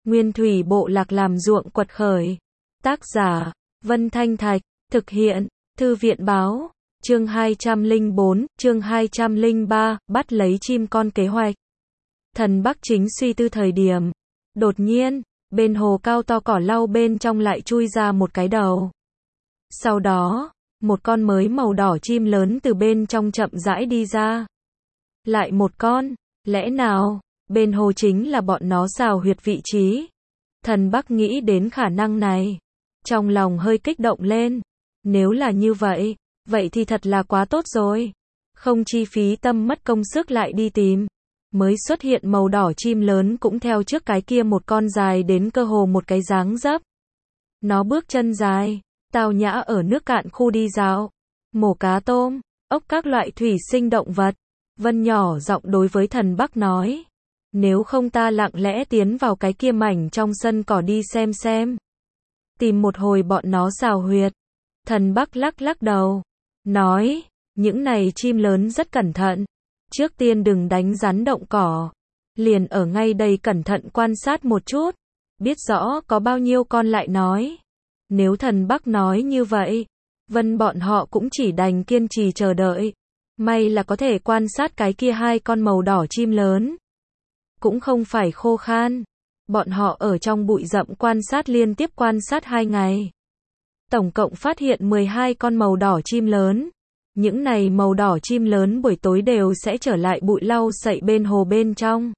Nguyên thủy bộ lạc làm ruộng quật khởi. Tác giả, Vân Thanh Thạch, thực hiện, Thư viện báo, chương 204, chương 203, bắt lấy chim con kế hoạch. Thần Bắc chính suy tư thời điểm. Đột nhiên, bên hồ cao to cỏ lau bên trong lại chui ra một cái đầu. Sau đó, một con mới màu đỏ chim lớn từ bên trong chậm rãi đi ra. Lại một con, lẽ nào, bên hồ chính là bọn nó xào huyệt vị trí. Thần Bắc nghĩ đến khả năng này. Trong lòng hơi kích động lên. Nếu là như vậy, vậy thì thật là quá tốt rồi. Không chi phí tâm mất công sức lại đi tìm. Mới xuất hiện màu đỏ chim lớn cũng theo trước cái kia một con dài đến cơ hồ một cái dáng dấp. Nó bước chân dài, tao nhã ở nước cạn khu đi dạo, mổ cá tôm, ốc các loại thủy sinh động vật. Vân nhỏ giọng đối với Thần Bắc nói. Nếu không ta lặng lẽ tiến vào cái kia mảnh trong sân cỏ đi xem. Tìm một hồi bọn nó xào huyệt. Thần Bắc lắc lắc đầu. Nói, những này chim lớn rất cẩn thận. Trước tiên đừng đánh rắn động cỏ. Liền ở ngay đây cẩn thận quan sát một chút. Biết rõ có bao nhiêu con lại nói. Nếu Thần Bắc nói như vậy, Vân bọn họ cũng chỉ đành kiên trì chờ đợi. May là có thể quan sát cái kia hai con màu đỏ chim lớn. Cũng không phải khô khan. Bọn họ ở trong bụi rậm quan sát liên tiếp quan sát 2 ngày. Tổng cộng phát hiện 12 con màu đỏ chim lớn. Những này màu đỏ chim lớn buổi tối đều sẽ trở lại bụi lau sậy bên hồ bên trong.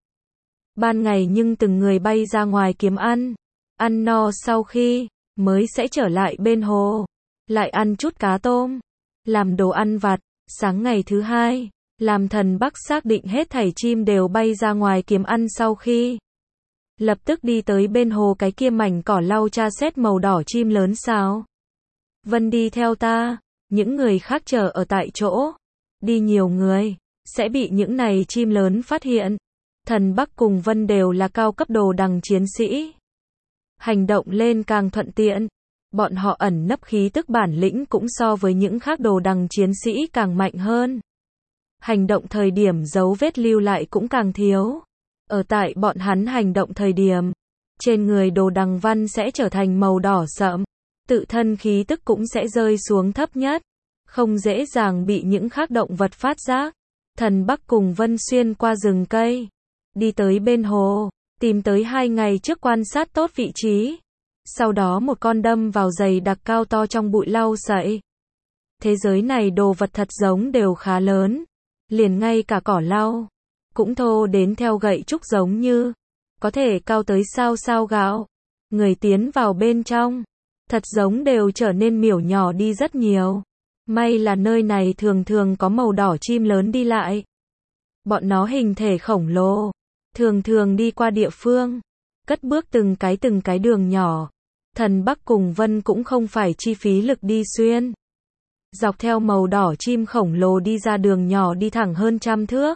Ban ngày nhưng từng người bay ra ngoài kiếm ăn. Ăn no sau khi, mới sẽ trở lại bên hồ. Lại ăn chút cá tôm. Làm đồ ăn vặt. Sáng ngày thứ 2, làm Thần Bắc xác định hết thảy chim đều bay ra ngoài kiếm ăn sau khi. Lập tức đi tới bên hồ cái kia mảnh cỏ lau tra xét màu đỏ chim lớn sao. Vân đi theo ta, những người khác chờ ở tại chỗ. Đi nhiều người, sẽ bị những này chim lớn phát hiện. Thần Bắc cùng Vân đều là cao cấp đồ đằng chiến sĩ. Hành động lên càng thuận tiện. Bọn họ ẩn nấp khí tức bản lĩnh cũng so với những khác đồ đằng chiến sĩ càng mạnh hơn. Hành động thời điểm dấu vết lưu lại cũng càng thiếu. Ở tại bọn hắn hành động thời điểm, trên người đồ đằng văn sẽ trở thành màu đỏ sậm, tự thân khí tức cũng sẽ rơi xuống thấp nhất, không dễ dàng bị những khác động vật phát giác. Thần Bắc cùng Vân xuyên qua rừng cây, đi tới bên hồ, tìm tới 2 ngày trước quan sát tốt vị trí. Sau đó một con đâm vào dày đặc cao to trong bụi lau sậy. Thế giới này đồ vật thật giống đều khá lớn, liền ngay cả cỏ lau cũng thô đến theo gậy trúc giống như, có thể cao tới sao gạo. Người tiến vào bên trong, thật giống đều trở nên miểu nhỏ đi rất nhiều. May là nơi này thường thường có màu đỏ chim lớn đi lại. Bọn nó hình thể khổng lồ, thường thường đi qua địa phương, cất bước từng cái đường nhỏ. Thần Bắc cùng Vân cũng không phải chi phí lực đi xuyên. Dọc theo màu đỏ chim khổng lồ đi ra đường nhỏ đi thẳng hơn 100 thước.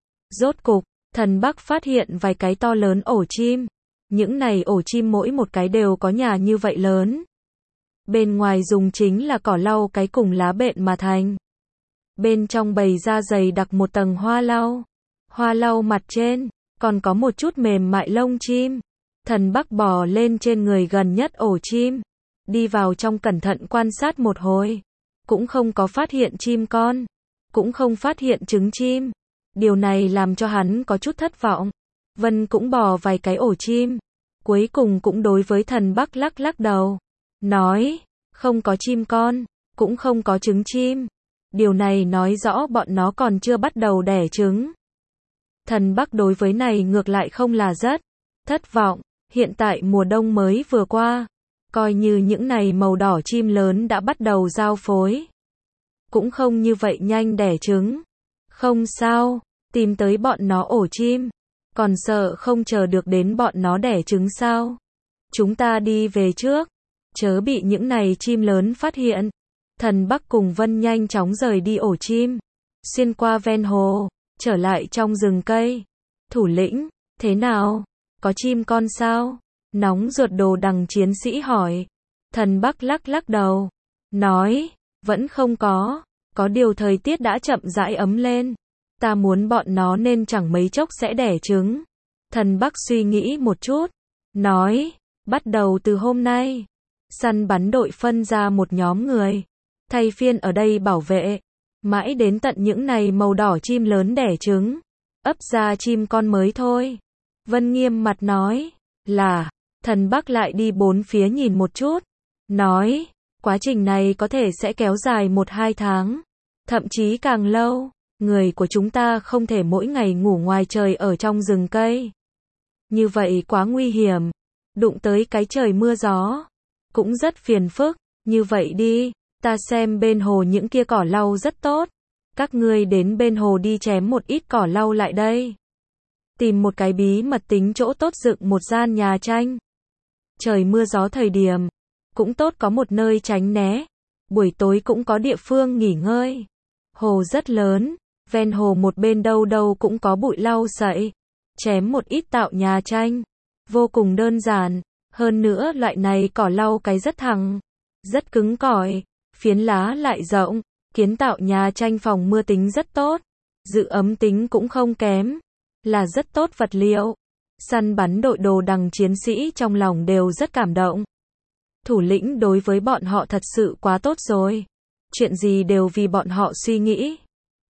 Rốt cục, Thần Bắc phát hiện vài cái to lớn ổ chim. Những này ổ chim mỗi một cái đều có nhà như vậy lớn. Bên ngoài dùng chính là cỏ lau cái cùng lá bện mà thành. Bên trong bày ra dày đặc một tầng hoa lau. Hoa lau mặt trên, còn có một chút mềm mại lông chim. Thần Bắc bò lên trên người gần nhất ổ chim. Đi vào trong cẩn thận quan sát một hồi. Cũng không có phát hiện chim con. Cũng không phát hiện trứng chim. Điều này làm cho hắn có chút thất vọng. Vân cũng bò vài cái ổ chim. Cuối cùng cũng đối với Thần Bắc lắc lắc đầu. Nói, không có chim con. Cũng không có trứng chim. Điều này nói rõ bọn nó còn chưa bắt đầu đẻ trứng. Thần Bắc đối với này ngược lại không là rất thất vọng. Hiện tại mùa đông mới vừa qua, coi như những này màu đỏ chim lớn đã bắt đầu giao phối. Cũng không như vậy nhanh đẻ trứng. Không sao, tìm tới bọn nó ổ chim. Còn sợ không chờ được đến bọn nó đẻ trứng sao? Chúng ta đi về trước, chớ bị những này chim lớn phát hiện. Thần Bắc cùng Vân nhanh chóng rời đi ổ chim, xuyên qua ven hồ, trở lại trong rừng cây. Thủ lĩnh, thế nào? Có chim con sao? Nóng ruột đồ đằng chiến sĩ hỏi. Thần Bắc lắc lắc đầu. Nói, vẫn không có. Có điều thời tiết đã chậm rãi ấm lên. Ta muốn bọn nó nên chẳng mấy chốc sẽ đẻ trứng. Thần Bắc suy nghĩ một chút. nói, bắt đầu từ hôm nay, săn bắn đội phân ra một nhóm người, thay phiên ở đây bảo vệ, mãi đến tận những này màu đỏ chim lớn đẻ trứng, ấp ra chim con mới thôi. Vân nghiêm mặt nói, là, Thần Bắc lại đi bốn phía nhìn một chút, nói, quá trình này có thể sẽ kéo dài 1-2 tháng, thậm chí càng lâu, người của chúng ta không thể mỗi ngày ngủ ngoài trời ở trong rừng cây. Như vậy quá nguy hiểm, đụng tới cái trời mưa gió, cũng rất phiền phức, như vậy đi, ta xem bên hồ những kia cỏ lau rất tốt, các ngươi đến bên hồ đi chém một ít cỏ lau lại đây. Tìm một cái bí mật tính chỗ tốt dựng một gian nhà tranh. Trời mưa gió thời điểm, cũng tốt có một nơi tránh né, buổi tối cũng có địa phương nghỉ ngơi. Hồ rất lớn, ven hồ một bên đâu đâu cũng có bụi lau sậy, chém một ít tạo nhà tranh, vô cùng đơn giản, hơn nữa loại này cỏ lau cái rất thẳng, rất cứng cỏi, phiến lá lại rộng, kiến tạo nhà tranh phòng mưa tính rất tốt, giữ ấm tính cũng không kém, là rất tốt vật liệu. Săn bắn đội đồ đằng chiến sĩ trong lòng đều rất cảm động. Thủ lĩnh đối với bọn họ thật sự quá tốt rồi. Chuyện gì đều vì bọn họ suy nghĩ.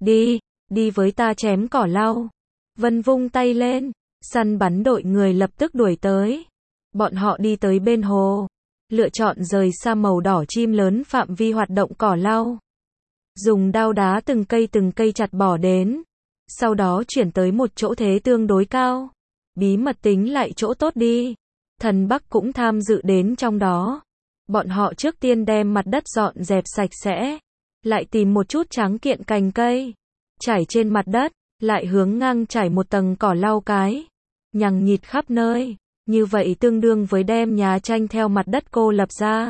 Đi với ta chém cỏ lau. Vân vung tay lên, săn bắn đội người lập tức đuổi tới. Bọn họ đi tới bên hồ, lựa chọn rời xa màu đỏ chim lớn phạm vi hoạt động cỏ lau. Dùng đao đá từng cây chặt bỏ đến. Sau đó chuyển tới một chỗ thế tương đối cao. Bí mật tính lại chỗ tốt đi. Thần Bắc cũng tham dự đến trong đó. Bọn họ trước tiên đem mặt đất dọn dẹp sạch sẽ. Lại tìm một chút tráng kiện cành cây. Trải trên mặt đất. Lại hướng ngang trải một tầng cỏ lau cái. Nhằng nhịt khắp nơi. Như vậy tương đương với đem nhà tranh theo mặt đất cô lập ra.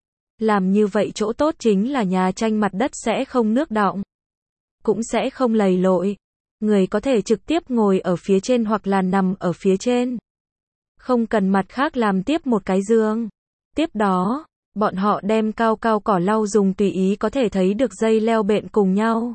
Làm như vậy chỗ tốt chính là nhà tranh mặt đất sẽ không nước đọng. Cũng sẽ không lầy lội. Người có thể trực tiếp ngồi ở phía trên hoặc là nằm ở phía trên. Không cần mặt khác làm tiếp một cái giường. Tiếp đó, bọn họ đem cao cỏ lau dùng tùy ý có thể thấy được dây leo bện cùng nhau.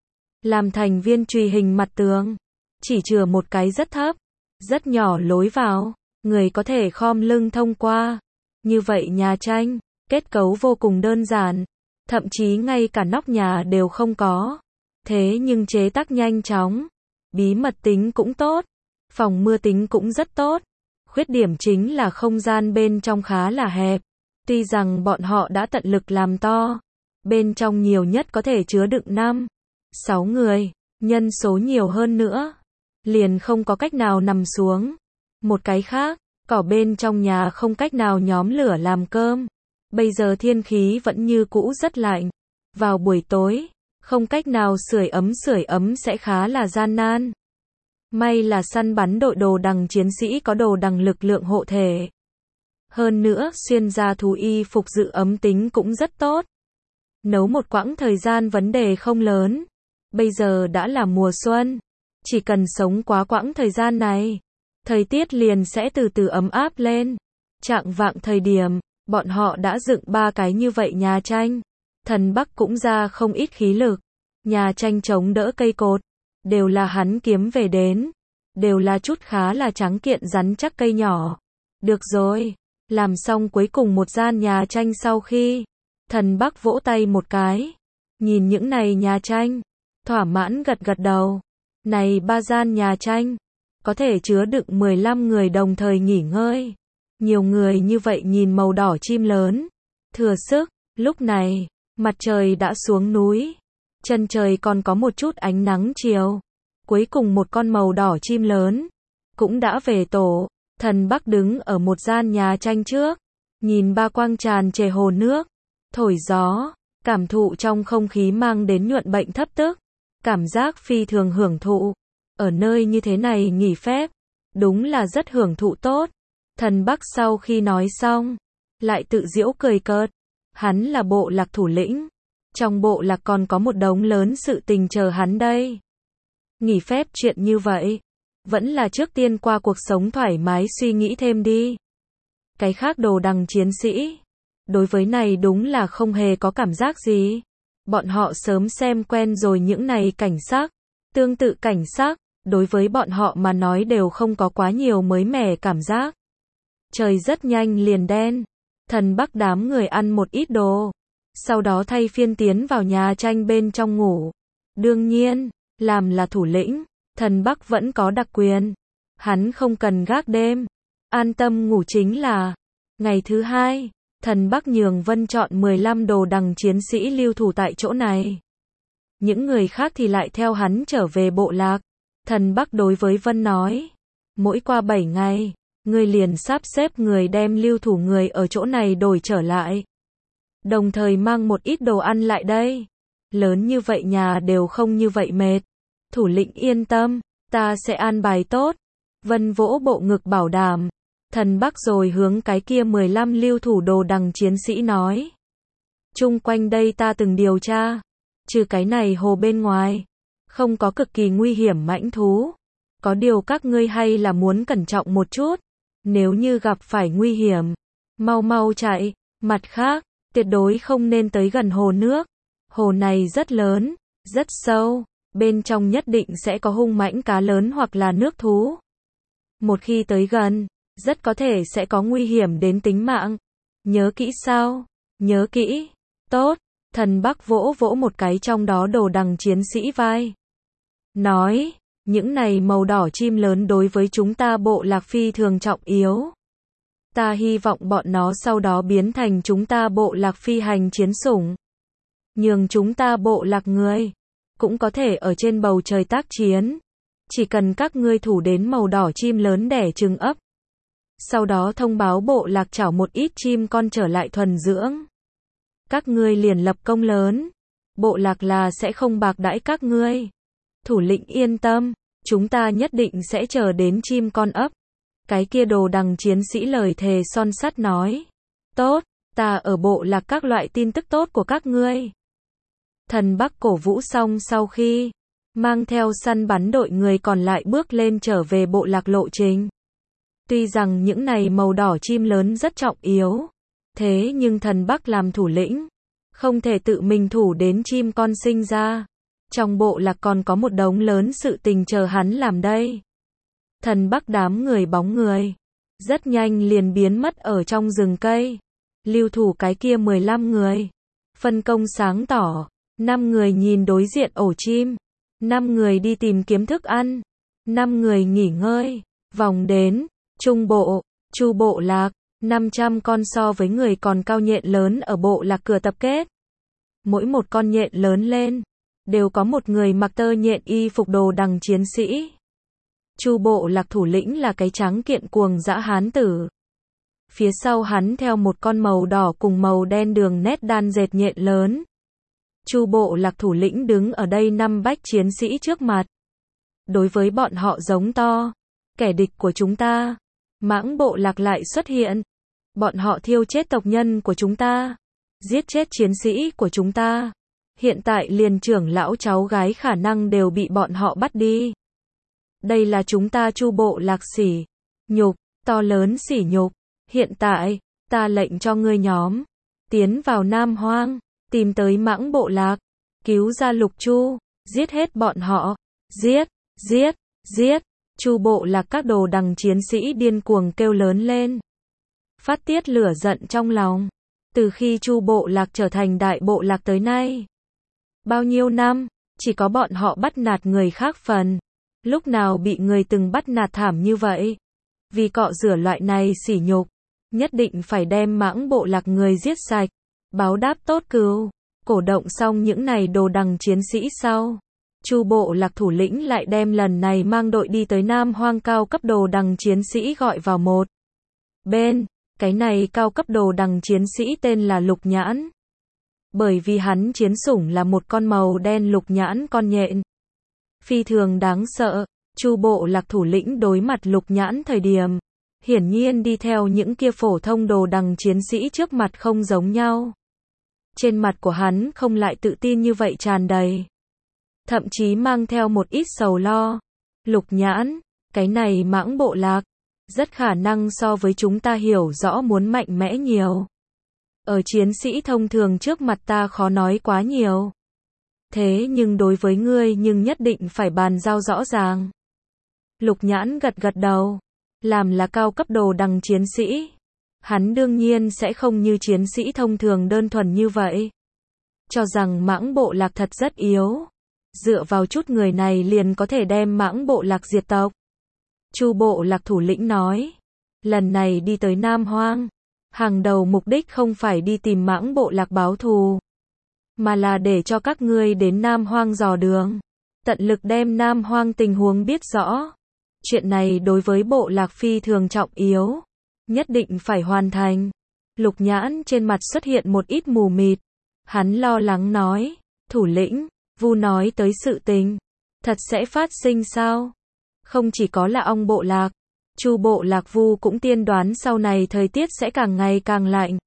Làm thành viên chùy hình mặt tường. Chỉ chừa một cái rất thấp, rất nhỏ lối vào. Người có thể khom lưng thông qua. Như vậy nhà tranh, kết cấu vô cùng đơn giản. Thậm chí ngay cả nóc nhà đều không có. Thế nhưng chế tác nhanh chóng, bí mật tính cũng tốt, phòng mưa tính cũng rất tốt. Khuyết điểm chính là không gian bên trong khá là hẹp. Tuy rằng bọn họ đã tận lực làm to, bên trong nhiều nhất có thể chứa đựng 5-6 người, nhân số nhiều hơn nữa, liền không có cách nào nằm xuống. Một cái khác, cỏ bên trong nhà không cách nào nhóm lửa làm cơm. Bây giờ thiên khí vẫn như cũ rất lạnh. Vào buổi tối, không cách nào sưởi ấm sẽ khá là gian nan. May là săn bắn đội đồ đằng chiến sĩ có đồ đằng lực lượng hộ thể. Hơn nữa, xuyên ra thú y phục giữ ấm tính cũng rất tốt. Nấu một quãng thời gian vấn đề không lớn. Bây giờ đã là mùa xuân. Chỉ cần sống quá quãng thời gian này, thời tiết liền sẽ từ từ ấm áp lên. Chạng vạng thời điểm, bọn họ đã dựng 3 cái như vậy nhà tranh. Thần Bắc cũng ra không ít khí lực. Nhà tranh chống đỡ cây cột. Đều là hắn kiếm về đến. Đều là chút khá là trắng kiện rắn chắc cây nhỏ. Được rồi. Làm xong cuối cùng một gian nhà tranh sau khi. Thần Bắc vỗ tay một cái. Nhìn những này nhà tranh. Thỏa mãn gật gật đầu. Này 3 gian nhà tranh. Có thể chứa đựng 15 người đồng thời nghỉ ngơi. Nhiều người như vậy nhìn màu đỏ chim lớn. Thừa sức. Lúc này, mặt trời đã xuống núi. Chân trời còn có một chút ánh nắng chiều. Cuối cùng một con màu đỏ chim lớn. Cũng đã về tổ. Thần Bắc đứng ở một gian nhà tranh trước. Nhìn ba quang tràn trề hồ nước. Thổi gió. Cảm thụ trong không khí mang đến nhuận bệnh thấp tức. Cảm giác phi thường hưởng thụ. Ở nơi như thế này nghỉ phép. Đúng là rất hưởng thụ tốt. Thần Bắc sau khi nói xong. Lại tự giễu cười cợt. Hắn là bộ lạc thủ lĩnh. Trong bộ lạc còn có một đống lớn sự tình chờ hắn đây. Nghỉ phép chuyện như vậy. Vẫn là trước tiên qua cuộc sống thoải mái suy nghĩ thêm đi. Cái khác đồ đằng chiến sĩ. Đối với này đúng là không hề có cảm giác gì. Bọn họ sớm xem quen rồi những này cảnh sắc. Tương tự cảnh sắc, đối với bọn họ mà nói đều không có quá nhiều mới mẻ cảm giác. Trời rất nhanh liền đen. Thần Bắc đám người ăn một ít đồ. Sau đó thay phiên tiến vào nhà tranh bên trong ngủ. Đương nhiên, làm là thủ lĩnh, thần Bắc vẫn có đặc quyền. Hắn không cần gác đêm. An tâm ngủ chính là. Ngày thứ hai, thần Bắc nhường Vân chọn 15 đồ đằng chiến sĩ lưu thủ tại chỗ này. Những người khác thì lại theo hắn trở về bộ lạc. Thần Bắc đối với Vân nói. Mỗi qua 7 ngày, ngươi liền sắp xếp người đem lưu thủ người ở chỗ này đổi trở lại. Đồng thời mang một ít đồ ăn lại đây. Lớn như vậy nhà đều không như vậy mệt. Thủ lĩnh yên tâm, ta sẽ an bài tốt. Vân vỗ bộ ngực bảo đảm. Thần Bắc rồi hướng cái kia 15 lưu thủ đồ đằng chiến sĩ nói. Chung quanh đây ta từng điều tra. Trừ cái này hồ bên ngoài. Không có cực kỳ nguy hiểm mãnh thú. Có điều các ngươi hay là muốn cẩn trọng một chút. Nếu như gặp phải nguy hiểm, mau mau chạy. Mặt khác, tuyệt đối không nên tới gần hồ nước. Hồ này rất lớn, rất sâu. Bên trong nhất định sẽ có hung mãnh cá lớn hoặc là nước thú. Một khi tới gần, rất có thể sẽ có nguy hiểm đến tính mạng. Nhớ kỹ sao? Nhớ kỹ. Tốt. Thần Bắc vỗ vỗ một cái trong đó đồ đằng chiến sĩ vai. Nói, những này màu đỏ chim lớn đối với chúng ta bộ lạc phi thường trọng yếu. Ta hy vọng bọn nó sau đó biến thành chúng ta bộ lạc phi hành chiến sủng. Nhường chúng ta bộ lạc người, cũng có thể ở trên bầu trời tác chiến. Chỉ cần các ngươi thủ đến màu đỏ chim lớn đẻ trứng ấp. Sau đó thông báo bộ lạc chảo một ít chim con trở lại thuần dưỡng. Các ngươi liền lập công lớn. Bộ lạc là sẽ không bạc đãi các ngươi. Thủ lĩnh yên tâm, chúng ta nhất định sẽ chờ đến chim con ấp. Cái kia đồ đằng chiến sĩ lời thề son sắt nói. Tốt, ta ở bộ lạc các loại tin tức tốt của các ngươi. Thần Bắc cổ vũ xong sau khi mang theo săn bắn đội người còn lại bước lên trở về bộ lạc lộ trình. Tuy rằng những này màu đỏ chim lớn rất trọng yếu, thế nhưng thần Bắc làm thủ lĩnh, không thể tự mình thủ đến chim con sinh ra. Trong bộ lạc còn có một đống lớn sự tình chờ hắn làm đây. Thần Bắc đám người bóng người, rất nhanh liền biến mất ở trong rừng cây. Lưu thủ cái kia 15 người. Phân công sáng tỏ, 5 người nhìn đối diện ổ chim, 5 người đi tìm kiếm thức ăn, 5 người nghỉ ngơi. Vòng đến, trung bộ, chu bộ lạc, 500 con so với người còn cao nhện lớn ở bộ lạc cửa tập kết. Mỗi một con nhện lớn lên, đều có một người mặc tơ nhện y phục đồ đằng chiến sĩ. Chu bộ lạc thủ lĩnh là cái trắng kiện cuồng dã hán tử. Phía sau hắn theo một con màu đỏ cùng màu đen đường nét đan dệt nhện lớn. Chu bộ lạc thủ lĩnh đứng ở đây 5 bách chiến sĩ trước mặt. Đối với bọn họ giống to. Kẻ địch của chúng ta. Mãng bộ lạc lại xuất hiện. Bọn họ thiêu chết tộc nhân của chúng ta. Giết chết chiến sĩ của chúng ta. Hiện tại liền trưởng lão cháu gái khả năng đều bị bọn họ bắt đi. Đây là chúng ta chu bộ lạc sỉ nhục, to lớn sỉ nhục. Hiện tại, ta lệnh cho ngươi nhóm. Tiến vào Nam Hoang. Tìm tới mãng bộ lạc. Cứu ra Lục Chu. Giết hết bọn họ. Giết, giết, giết. Chu bộ lạc các đồ đằng chiến sĩ điên cuồng kêu lớn lên. Phát tiết lửa giận trong lòng. Từ khi chu bộ lạc trở thành đại bộ lạc tới nay. Bao nhiêu năm, chỉ có bọn họ bắt nạt người khác phần. Lúc nào bị người từng bắt nạt thảm như vậy. Vì cọ rửa loại này sỉ nhục. Nhất định phải đem mãng bộ lạc người giết sạch. Báo đáp tốt cừu. Cổ động xong những này đồ đằng chiến sĩ sau. Chu bộ lạc thủ lĩnh lại đem lần này mang đội đi tới Nam Hoang cao cấp đồ đằng chiến sĩ gọi vào một bên. Cái này cao cấp đồ đằng chiến sĩ tên là Lục Nhãn. Bởi vì hắn chiến sủng là một con màu đen lục nhãn con nhện. Phi thường đáng sợ. Chu bộ lạc thủ lĩnh đối mặt Lục Nhãn thời điểm. Hiển nhiên đi theo những kia phổ thông đồ đằng chiến sĩ trước mặt không giống nhau. Trên mặt của hắn không lại tự tin như vậy tràn đầy. Thậm chí mang theo một ít sầu lo. Lục Nhãn, cái này mãng bộ lạc. Rất khả năng so với chúng ta hiểu rõ muốn mạnh mẽ nhiều. Ở chiến sĩ thông thường trước mặt ta khó nói quá nhiều. Thế nhưng đối với ngươi nhưng nhất định phải bàn giao rõ ràng. Lục Nhãn gật gật đầu. làm là cao cấp đồ đằng chiến sĩ. Hắn đương nhiên sẽ không như chiến sĩ thông thường đơn thuần như vậy. Cho rằng Mãng bộ lạc thật rất yếu. Dựa vào chút người này liền có thể đem Mãng bộ lạc diệt tộc. Chu bộ lạc thủ lĩnh nói. Lần này đi tới Nam Hoang. Hàng đầu mục đích không phải đi tìm Mãng bộ lạc báo thù. Mà là để cho các ngươi đến Nam Hoang dò đường. Tận lực đem Nam Hoang tình huống biết rõ. Chuyện này đối với bộ lạc phi thường trọng yếu. Nhất định phải hoàn thành. Lục Nhãn trên mặt xuất hiện một ít mù mịt. Hắn lo lắng nói. Thủ lĩnh, Vu nói tới sự tình. Thật sẽ phát sinh sao? Không chỉ có là ong bộ lạc. Chu bộ lạc Vu cũng tiên đoán sau này thời tiết sẽ càng ngày càng lạnh.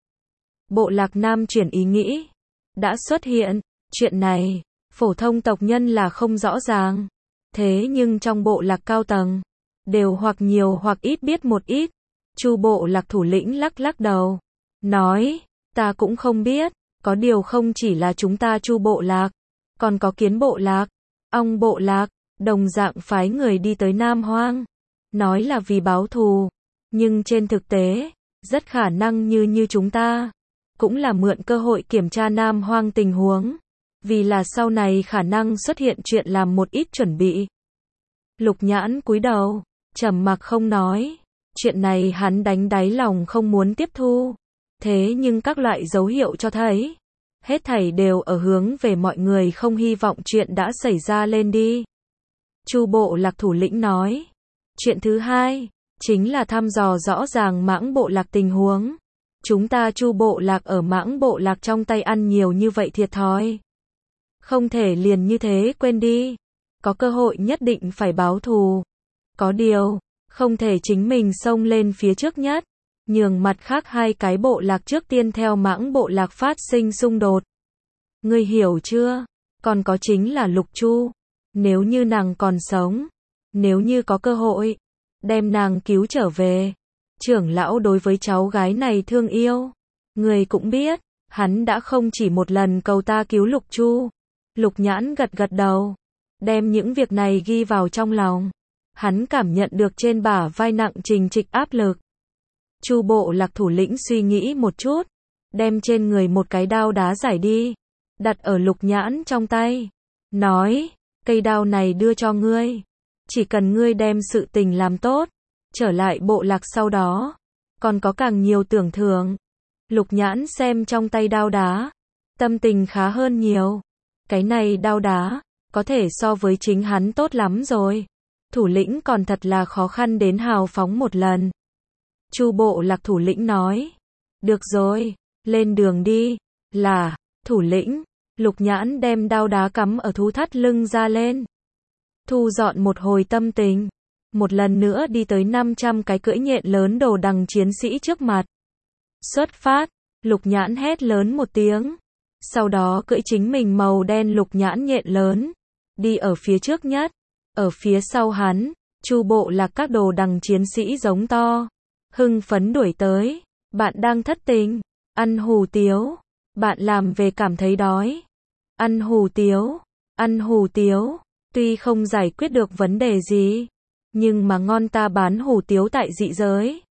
Bộ lạc Nam chuyển ý nghĩ. Đã xuất hiện. Chuyện này, phổ thông tộc nhân là không rõ ràng. Thế nhưng trong bộ lạc cao tầng, đều hoặc nhiều hoặc ít biết một ít. Chu bộ lạc thủ lĩnh lắc lắc đầu. Nói, ta cũng không biết. Có điều không chỉ là chúng ta Chu bộ lạc. Còn có Kiến bộ lạc, Ong bộ lạc, đồng dạng phái người đi tới Nam Hoang. Nói là vì báo thù. Nhưng trên thực tế, rất khả năng như chúng ta. Cũng là mượn cơ hội kiểm tra Nam Hoang tình huống. Vì là sau này khả năng xuất hiện chuyện làm một ít chuẩn bị. Lục Nhãn cúi đầu, trầm mặc không nói. Chuyện này hắn đánh đáy lòng không muốn tiếp thu. Thế nhưng các loại dấu hiệu cho thấy. Hết thảy đều ở hướng về mọi người không hy vọng chuyện đã xảy ra lên đi. Chu bộ lạc thủ lĩnh nói. Chuyện thứ hai, chính là thăm dò rõ ràng Mãng bộ lạc tình huống. Chúng ta Chu bộ lạc ở Mãng bộ lạc trong tay ăn nhiều như vậy thiệt thòi. Không thể liền như thế quên đi. Có cơ hội nhất định phải báo thù. Có điều, không thể chính mình xông lên phía trước nhất. Nhường mặt khác hai cái bộ lạc trước tiên theo Mãng bộ lạc phát sinh xung đột. Ngươi hiểu chưa? Còn có chính là Lục Chu. Nếu như nàng còn sống. Nếu như có cơ hội. Đem nàng cứu trở về. Trưởng lão đối với cháu gái này thương yêu. Người cũng biết. Hắn đã không chỉ một lần cầu ta cứu Lục Chu. Lục Nhãn gật gật đầu. Đem những việc này ghi vào trong lòng. Hắn cảm nhận được trên bả vai nặng trình trịch áp lực. Chu bộ lạc thủ lĩnh suy nghĩ một chút. Đem trên người một cái đao đá giải đi. Đặt ở Lục Nhãn trong tay. Nói, cây đao này đưa cho ngươi. Chỉ cần ngươi đem sự tình làm tốt. Trở lại bộ lạc sau đó. Còn có càng nhiều tưởng thưởng. Lục Nhãn xem trong tay đao đá. Tâm tình khá hơn nhiều. Cái này đao đá. Có thể so với chính hắn tốt lắm rồi. Thủ lĩnh còn thật là khó khăn đến hào phóng một lần. Chu bộ lạc thủ lĩnh nói. Được rồi, lên đường đi. Là, thủ lĩnh. Lục Nhãn đem đao đá cắm ở thú thắt lưng ra lên. Thu dọn một hồi tâm tình. Một lần nữa đi tới 500 cái cưỡi nhện lớn đồ đằng chiến sĩ trước mặt. Xuất phát. Lục Nhãn hét lớn một tiếng. Sau đó cưỡi chính mình màu đen Lục Nhãn nhện lớn. Đi ở phía trước nhất. Ở phía sau hắn, Chu bộ lạc các đồ đằng chiến sĩ giống to. Hưng phấn đuổi tới. Bạn đang thất tình. Ăn hủ tiếu. Bạn làm về cảm thấy đói. Ăn hủ tiếu. Ăn hủ tiếu. Tuy không giải quyết được vấn đề gì. Nhưng mà ngon ta bán hủ tiếu tại dị giới.